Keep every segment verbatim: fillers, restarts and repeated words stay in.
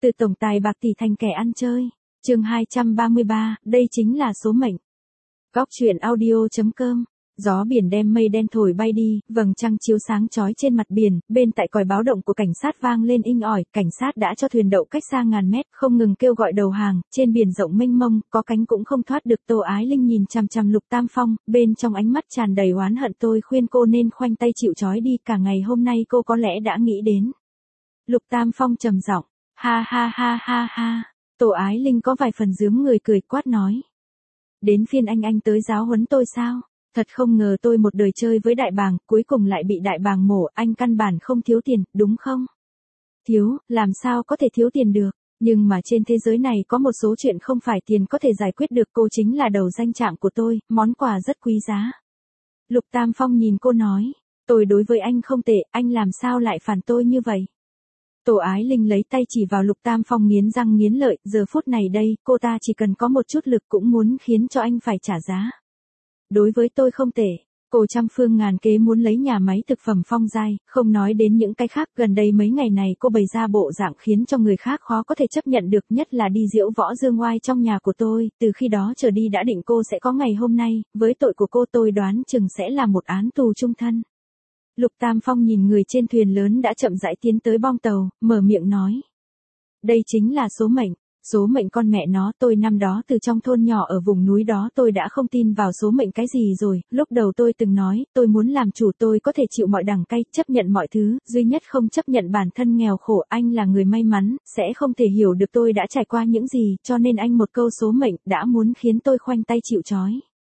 Từ tổng tài bạc tỷ thành kẻ ăn chơi. Chương hai trăm ba mươi ba, đây chính là số mệnh. Góc truyện audio.com. Gió biển đem mây đen thổi bay đi, vầng trăng chiếu sáng chói trên mặt biển, bên tại còi báo động của cảnh sát vang lên inh ỏi, cảnh sát đã cho thuyền đậu cách xa ngàn mét, không ngừng kêu gọi đầu hàng, trên biển rộng mênh mông, có cánh cũng không thoát được. Tô Ái Linh nhìn chằm chằm Lục Tam Phong, bên trong ánh mắt tràn đầy oán hận. Tôi khuyên cô nên khoanh tay chịu trói đi, cả ngày hôm nay cô có lẽ đã nghĩ đến. Lục Tam Phong trầm giọng, ha ha ha ha ha. Tô Ái Linh có vài phần giướng người cười quát nói. Đến phiên anh anh tới giáo huấn tôi sao? Thật không ngờ tôi một đời chơi với đại bàng, cuối cùng lại bị đại bàng mổ. Anh căn bản không thiếu tiền, đúng không? Thiếu, làm sao có thể thiếu tiền được? Nhưng mà trên thế giới này có một số chuyện không phải tiền có thể giải quyết được. Cô chính là đầu danh trạng của tôi, món quà rất quý giá. Lục Tam Phong nhìn cô nói, tôi đối với anh không tệ, anh làm sao lại phản tôi như vậy? Tô Ái Linh lấy tay chỉ vào Lục Tam Phong nghiến răng nghiến lợi, giờ phút này đây, cô ta chỉ cần có một chút lực cũng muốn khiến cho anh phải trả giá. Đối với tôi không tệ, cô trăm phương ngàn kế muốn lấy nhà máy thực phẩm Phong Giai, không nói đến những cái khác. Gần đây mấy ngày này cô bày ra bộ dạng khiến cho người khác khó có thể chấp nhận được, nhất là đi diễu võ dương oai trong nhà của tôi. Từ khi đó trở đi đã định cô sẽ có ngày hôm nay, với tội của cô tôi đoán chừng sẽ là một án tù chung thân. Lục Tam Phong nhìn người trên thuyền lớn đã chậm rãi tiến tới bong tàu, mở miệng nói. Đây chính là số mệnh. Số mệnh con mẹ nó, tôi năm đó từ trong thôn nhỏ ở vùng núi đó tôi đã không tin vào số mệnh cái gì rồi. Lúc đầu tôi từng nói, tôi muốn làm chủ, tôi có thể chịu mọi đắng cay, chấp nhận mọi thứ, duy nhất không chấp nhận bản thân nghèo khổ. Anh là người may mắn, sẽ không thể hiểu được tôi đã trải qua những gì, cho nên anh một câu số mệnh đã muốn khiến tôi khoanh tay chịu trói.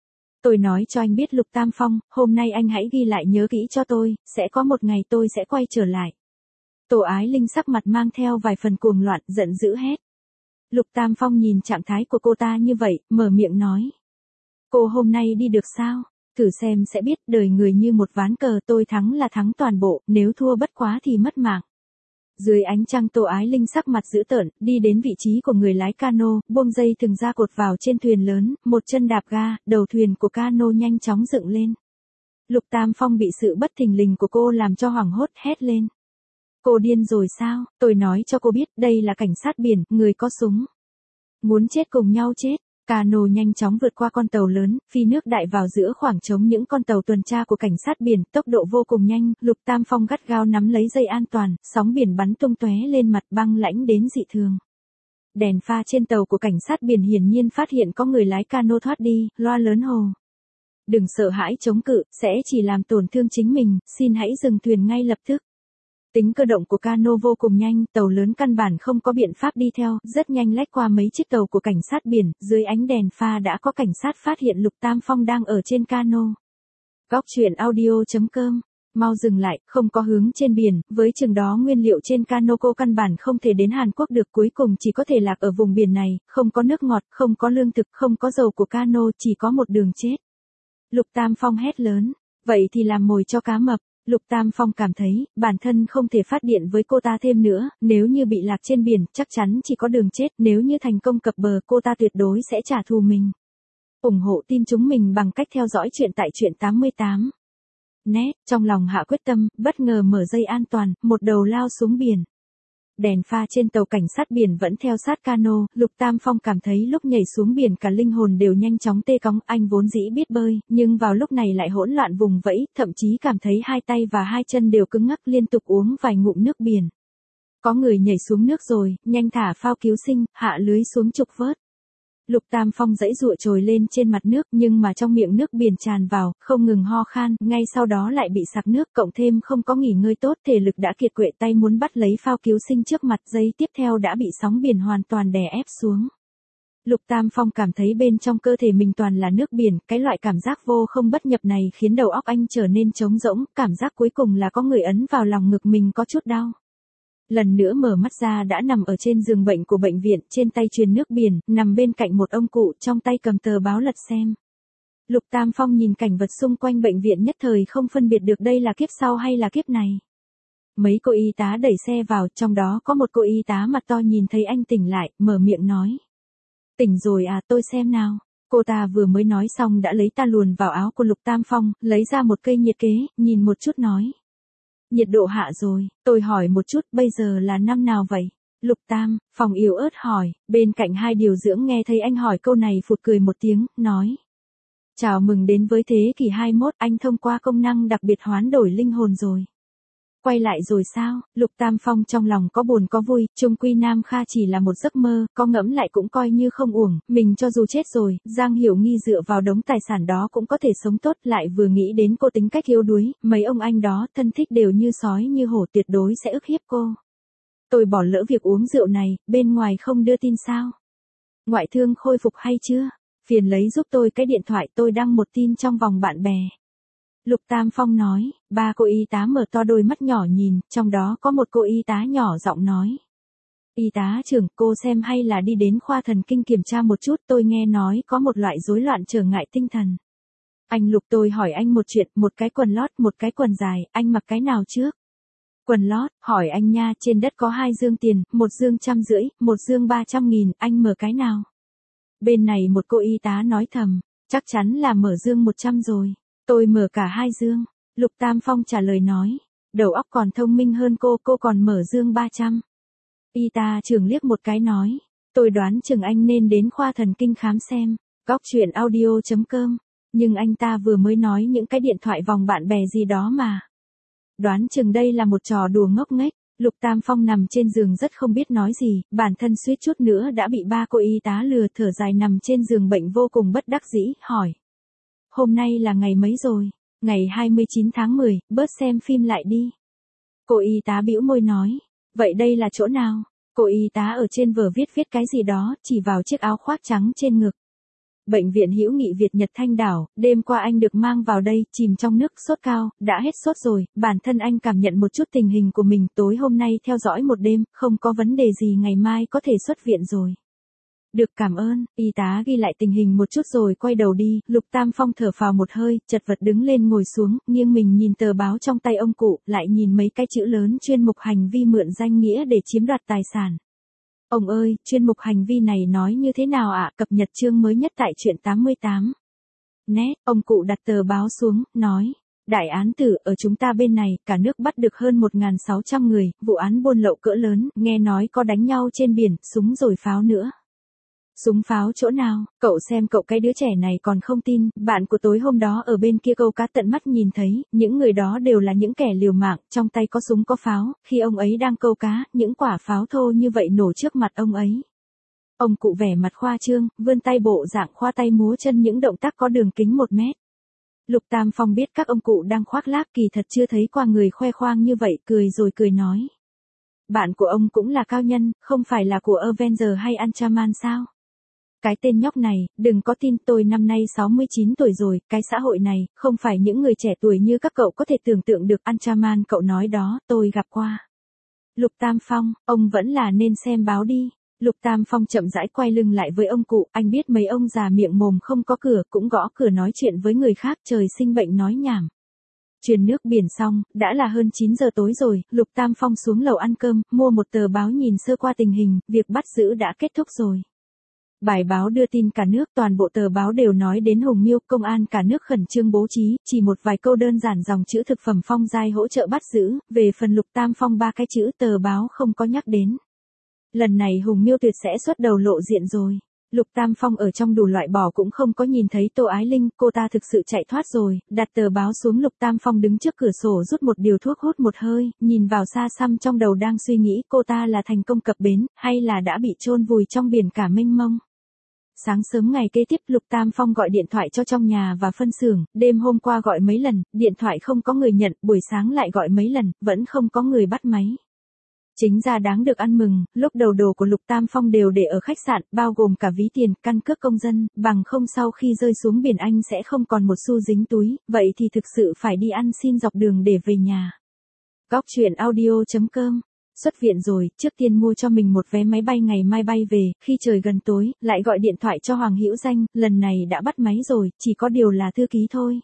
Tôi nói cho anh biết Lục Tam Phong, hôm nay anh hãy ghi lại nhớ kỹ cho tôi, sẽ có một ngày tôi sẽ quay trở lại. Tô Ái Linh sắc mặt mang theo vài phần cuồng loạn, giận dữ hét. Lục Tam Phong nhìn trạng thái của cô ta như vậy, mở miệng nói. Cô hôm nay đi được sao? Thử xem sẽ biết, đời người như một ván cờ, tôi thắng là thắng toàn bộ, nếu thua bất quá thì mất mạng. Dưới ánh trăng Tô Ái Linh sắc mặt dữ tợn, đi đến vị trí của người lái cano, buông dây thừng ra cột vào trên thuyền lớn, một chân đạp ga, đầu thuyền của cano nhanh chóng dựng lên. Lục Tam Phong bị sự bất thình lình của cô làm cho hoảng hốt, hét lên. Cô điên rồi sao? Tôi nói cho cô biết, đây là cảnh sát biển, người có súng. Muốn chết cùng nhau chết. Cano nhanh chóng vượt qua con tàu lớn, phi nước đại vào giữa khoảng trống những con tàu tuần tra của cảnh sát biển, tốc độ vô cùng nhanh. Lục Tam Phong gắt gao nắm lấy dây an toàn, sóng biển bắn tung tóe lên mặt, băng lãnh đến dị thường. Đèn pha trên tàu của cảnh sát biển hiển nhiên phát hiện có người lái cano thoát đi, loa lớn hồ. Đừng sợ hãi chống cự, sẽ chỉ làm tổn thương chính mình, xin hãy dừng thuyền ngay lập tức. Tính cơ động của cano vô cùng nhanh, tàu lớn căn bản không có biện pháp đi theo, rất nhanh lách qua mấy chiếc tàu của cảnh sát biển, dưới ánh đèn pha đã có cảnh sát phát hiện Lục Tam Phong đang ở trên cano. Góc truyện audio.com, mau dừng lại, không có hướng trên biển, với chừng đó nguyên liệu trên cano cô căn bản không thể đến Hàn Quốc được, cuối cùng chỉ có thể lạc ở vùng biển này, không có nước ngọt, không có lương thực, không có dầu của cano, chỉ có một đường chết. Lục Tam Phong hét lớn, vậy thì làm mồi cho cá mập. Lục Tam Phong cảm thấy, bản thân không thể phát điện với cô ta thêm nữa, nếu như bị lạc trên biển, chắc chắn chỉ có đường chết, nếu như thành công cập bờ, cô ta tuyệt đối sẽ trả thù mình. ủng hộ team chúng mình bằng cách theo dõi chuyện tại truyện tám mươi tám. Net, trong lòng hạ quyết tâm, bất ngờ mở dây an toàn, một đầu lao xuống biển. Đèn pha trên tàu cảnh sát biển vẫn theo sát cano, Lục Tam Phong cảm thấy lúc nhảy xuống biển cả linh hồn đều nhanh chóng tê cóng. Anh vốn dĩ biết bơi, nhưng vào lúc này lại hỗn loạn vùng vẫy, thậm chí cảm thấy hai tay và hai chân đều cứng ngắc, liên tục uống vài ngụm nước biển. Có người nhảy xuống nước rồi, nhanh thả phao cứu sinh, hạ lưới xuống trục vớt. Lục Tam Phong giãy giụa trồi lên trên mặt nước, nhưng mà trong miệng nước biển tràn vào, không ngừng ho khan, ngay sau đó lại bị sặc nước, cộng thêm không có nghỉ ngơi tốt, thể lực đã kiệt quệ, tay muốn bắt lấy phao cứu sinh trước mặt, giây tiếp theo đã bị sóng biển hoàn toàn đè ép xuống. Lục Tam Phong cảm thấy bên trong cơ thể mình toàn là nước biển, cái loại cảm giác vô không bất nhập này khiến đầu óc anh trở nên trống rỗng, cảm giác cuối cùng là có người ấn vào lòng ngực mình có chút đau. Lần nữa mở mắt ra đã nằm ở trên giường bệnh của bệnh viện, trên tay truyền nước biển, nằm bên cạnh một ông cụ, trong tay cầm tờ báo lật xem. Lục Tam Phong nhìn cảnh vật xung quanh bệnh viện nhất thời không phân biệt được đây là kiếp sau hay là kiếp này. Mấy cô y tá đẩy xe vào, trong đó có một cô y tá mặt to nhìn thấy anh tỉnh lại, mở miệng nói. Tỉnh rồi à, tôi xem nào. Cô ta vừa mới nói xong đã lấy ta luồn vào áo của Lục Tam Phong, lấy ra một cây nhiệt kế, nhìn một chút nói. Nhiệt độ hạ rồi, tôi hỏi một chút, bây giờ là năm nào vậy? Lục Tam, Phong yếu ớt hỏi, bên cạnh hai điều dưỡng nghe thấy anh hỏi câu này phụt cười một tiếng, nói. Chào mừng đến với thế kỷ hai mươi mốt, anh thông qua công năng đặc biệt hoán đổi linh hồn rồi. Quay lại rồi sao? Lục Tam Phong trong lòng có buồn có vui, chung quy Nam Kha chỉ là một giấc mơ, có ngẫm lại cũng coi như không uổng, mình cho dù chết rồi, Giang Hiểu Nghi dựa vào đống tài sản đó cũng có thể sống tốt, lại vừa nghĩ đến cô tính cách yếu đuối, mấy ông anh đó thân thích đều như sói như hổ tuyệt đối sẽ ức hiếp cô. Tôi bỏ lỡ việc uống rượu này, bên ngoài không đưa tin sao? Ngoại thương khôi phục hay chưa? Phiền lấy giúp tôi cái điện thoại, tôi đăng một tin trong vòng bạn bè. Lục Tam Phong nói, ba cô y tá mở to đôi mắt nhỏ nhìn, trong đó có một cô y tá nhỏ giọng nói. Y tá trưởng, cô xem hay là đi đến khoa thần kinh kiểm tra một chút, tôi nghe nói có một loại rối loạn trở ngại tinh thần. Anh Lục, tôi hỏi anh một chuyện, một cái quần lót, một cái quần dài, anh mặc cái nào trước? Quần lót, hỏi anh nha, trên đất có hai dương tiền, một dương trăm rưỡi, một dương ba trăm nghìn, anh mở cái nào? Bên này một cô y tá nói thầm, chắc chắn là mở dương một trăm rồi. Tôi mở cả hai dương. Lục Tam Phong trả lời nói, đầu óc còn thông minh hơn cô, cô còn mở dương ba trăm. Y tá trưởng liếc một cái nói, tôi đoán chừng anh nên đến khoa thần kinh khám xem. Góc chuyện audio chấm com. Nhưng anh ta vừa mới nói những cái điện thoại vòng bạn bè gì đó mà. Đoán chừng đây là một trò đùa ngốc nghếch. Lục Tam Phong nằm trên giường rất không biết nói gì, bản thân suýt chút nữa đã bị ba cô y tá lừa, thở dài nằm trên giường bệnh vô cùng bất đắc dĩ, hỏi. Hôm nay là ngày mấy rồi? Ngày hai mươi chín tháng mười, bớt xem phim lại đi. Cô y tá bĩu môi nói, vậy đây là chỗ nào? Cô y tá ở trên vở viết viết cái gì đó, chỉ vào chiếc áo khoác trắng trên ngực. Bệnh viện Hữu Nghị Việt Nhật Thanh Đảo, đêm qua anh được mang vào đây, chìm trong nước, sốt cao, đã hết sốt rồi, bản thân anh cảm nhận một chút tình hình của mình, tối hôm nay theo dõi một đêm, không có vấn đề gì, ngày mai có thể xuất viện rồi. Được, cảm ơn. Y tá ghi lại tình hình một chút rồi quay đầu đi. Lục Tam Phong thở phào một hơi, chật vật đứng lên ngồi xuống, nghiêng mình nhìn tờ báo trong tay ông cụ, lại nhìn mấy cái chữ lớn chuyên mục hành vi mượn danh nghĩa để chiếm đoạt tài sản. Ông ơi, chuyên mục hành vi này nói như thế nào ạ? Cập nhật chương mới nhất tại truyện tám mươi tám. Nét, ông cụ đặt tờ báo xuống, nói. Đại án tử, ở chúng ta bên này, cả nước bắt được hơn một nghìn sáu trăm người, vụ án buôn lậu cỡ lớn, nghe nói có đánh nhau trên biển, súng rồi pháo nữa. Súng pháo chỗ nào? Cậu xem cậu, cái đứa trẻ này còn không tin, bạn của tối hôm đó ở bên kia câu cá tận mắt nhìn thấy, những người đó đều là những kẻ liều mạng, trong tay có súng có pháo, khi ông ấy đang câu cá, những quả pháo thô như vậy nổ trước mặt ông ấy. Ông cụ vẻ mặt khoa trương, vươn tay bộ dạng khoa tay múa chân những động tác có đường kính một mét. Lục Tam Phong biết các ông cụ đang khoác lác, kỳ thật chưa thấy qua người khoe khoang như vậy, cười rồi cười nói. Bạn của ông cũng là cao nhân, không phải là của Avenger hay Ultraman sao? Cái tên nhóc này, đừng có tin, tôi năm nay sáu mươi chín tuổi rồi, cái xã hội này, không phải những người trẻ tuổi như các cậu có thể tưởng tượng được. Ultraman cậu nói đó, tôi gặp qua. Lục Tam Phong, ông vẫn là nên xem báo đi. Lục Tam Phong chậm rãi quay lưng lại với ông cụ, anh biết mấy ông già miệng mồm không có cửa, cũng gõ cửa nói chuyện với người khác, trời sinh bệnh nói nhảm. Truyền nước biển xong, đã là hơn chín giờ tối rồi, Lục Tam Phong xuống lầu ăn cơm, mua một tờ báo nhìn sơ qua tình hình, việc bắt giữ đã kết thúc rồi. Bài báo đưa tin cả nước, toàn bộ tờ báo đều nói đến Hùng Miêu, công an cả nước khẩn trương bố trí, chỉ một vài câu đơn giản dòng chữ thực phẩm Phong Giai hỗ trợ bắt giữ, về phần Lục Tam Phong ba cái chữ tờ báo không có nhắc đến. Lần này Hùng Miêu tuyệt sẽ xuất đầu lộ diện rồi. Lục Tam Phong ở trong đủ loại bỏ cũng không có nhìn thấy Tô Ái Linh, cô ta thực sự chạy thoát rồi, đặt tờ báo xuống. Lục Tam Phong đứng trước cửa sổ rút một điều thuốc hút một hơi, nhìn vào xa xăm, trong đầu đang suy nghĩ cô ta là thành công cập bến, hay là đã bị chôn vùi trong biển cả mênh mông. Sáng sớm ngày kế tiếp, Lục Tam Phong gọi điện thoại cho trong nhà và phân xưởng, đêm hôm qua gọi mấy lần, điện thoại không có người nhận, buổi sáng lại gọi mấy lần, vẫn không có người bắt máy. Chính ra đáng được ăn mừng, lúc đầu đồ của Lục Tam Phong đều để ở khách sạn, bao gồm cả ví tiền, căn cước công dân, bằng không sau khi rơi xuống biển anh sẽ không còn một xu dính túi, vậy thì thực sự phải đi ăn xin dọc đường để về nhà. Góc chuyện audio chấm com. Xuất viện rồi, trước tiên mua cho mình một vé máy bay ngày mai bay về, khi trời gần tối, lại gọi điện thoại cho Hoàng Hữu Danh, lần này đã bắt máy rồi, chỉ có điều là thư ký thôi.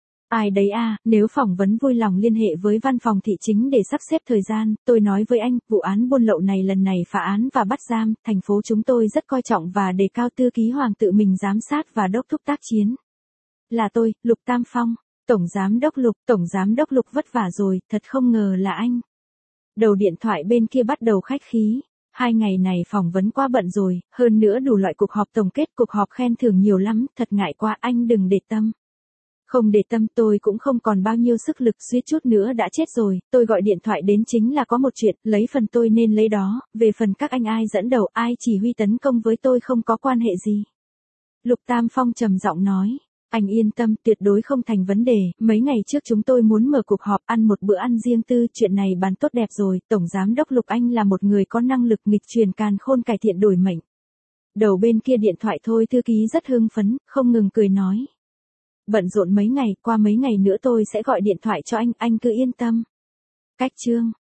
Ai đấy à, nếu phỏng vấn vui lòng liên hệ với văn phòng thị chính để sắp xếp thời gian, tôi nói với anh, vụ án buôn lậu này lần này phá án và bắt giam, thành phố chúng tôi rất coi trọng và đề cao thư ký Hoàng tự mình giám sát và đốc thúc tác chiến. Là tôi, Lục Tam Phong, Tổng Giám đốc Lục, Tổng Giám đốc Lục vất vả rồi, thật không ngờ là anh. Đầu điện thoại bên kia bắt đầu khách khí. Hai ngày này phỏng vấn quá bận rồi, hơn nữa đủ loại cuộc họp tổng kết, cuộc họp khen thưởng nhiều lắm, thật ngại quá, anh đừng để tâm. Không để tâm, tôi cũng không còn bao nhiêu sức lực, suýt chút nữa đã chết rồi, tôi gọi điện thoại đến chính là có một chuyện, lấy phần tôi nên lấy đó, về phần các anh ai dẫn đầu, ai chỉ huy tấn công với tôi không có quan hệ gì. Lục Tam Phong trầm giọng nói. Anh yên tâm, tuyệt đối không thành vấn đề, mấy ngày trước chúng tôi muốn mở cuộc họp ăn một bữa ăn riêng tư, chuyện này bàn tốt đẹp rồi, Tổng Giám đốc Lục Anh là một người có năng lực nghịch truyền càn khôn cải thiện đổi mệnh. Đầu bên kia điện thoại Thôi thư ký rất hưng phấn, không ngừng cười nói. Bận rộn mấy ngày, qua mấy ngày nữa tôi sẽ gọi điện thoại cho anh, anh cứ yên tâm. Cách chương